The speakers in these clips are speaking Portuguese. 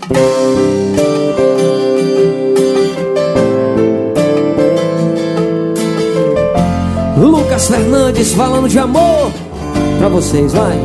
Lucas Fernandes falando de amor pra vocês, vai.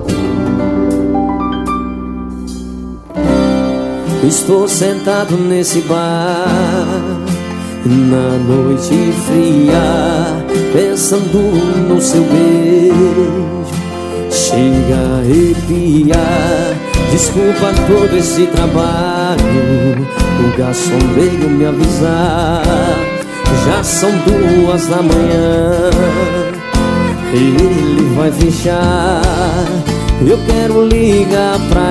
Estou sentado nesse bar, na noite fria, pensando no seu beijo. Chega a arrepiar. Desculpa todo esse trabalho, o garçom veio me avisar. Já são 2 da manhã, ele vai fechar. Eu quero ligar pra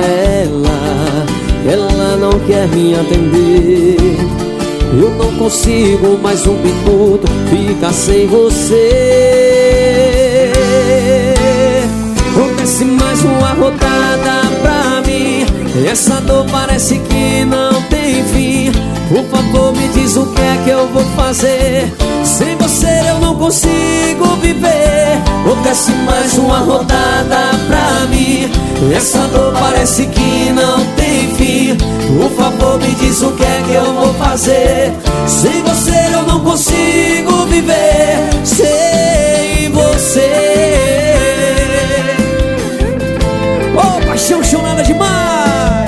ela não quer me atender. Eu não consigo mais um minuto ficar sem você. Desce mais uma rodada pra mim. Essa dor parece que não tem fim. Por favor, me diz o que é que eu vou fazer. Sem você eu não consigo viver. Desce mais uma rodada pra mim. Essa dor parece que não tem fim. Por favor, me diz o que é que eu vou fazer. Sem você eu não consigo viver. Sem você. Paixão chorada demais.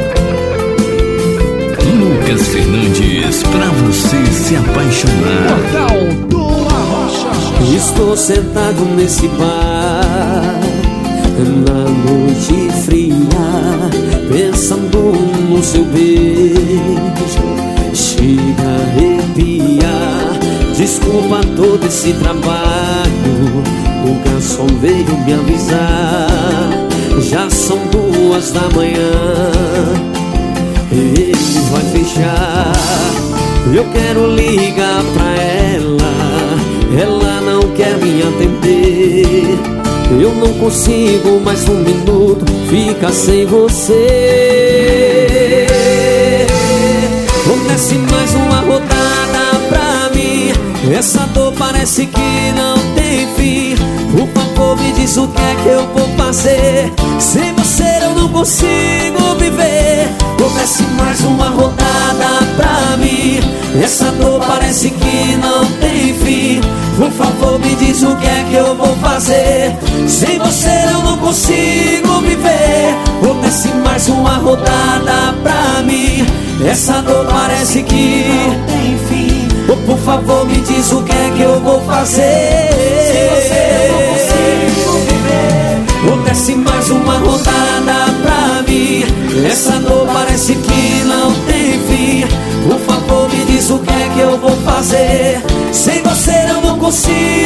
Lucas Fernandes, pra você se apaixonar. Portal do Arrocha. Estou sentado nesse bar, na noite fria, pensando no seu beijo. Chega a arrepiar. Desculpa todo esse trabalho, o garçom veio me avisar. Já são 2 da manhã, ele vai fechar. Eu quero ligar pra ela não quer me atender. Eu não consigo mais um minuto ficar sem você. Desce mais uma rodada pra mim. Essa dor parece que não tem fim. Por favor, me diz o que é que eu vou fazer. Sem você eu não consigo viver. Desce mais uma rodada pra mim. Essa dor parece que não tem fim. Por favor, me diz o que é que eu vou fazer. Sem você eu não consigo viver. Desce mais uma rodada pra mim. Essa dor parece que não tem fim. Por favor, me diz o que é que eu vou fazer. Sem você eu não consigo viver. Desce mais uma rodada pra mim. Essa dor parece que não tem fim. Por favor, me diz o que é que eu vou fazer. Sem você eu não consigo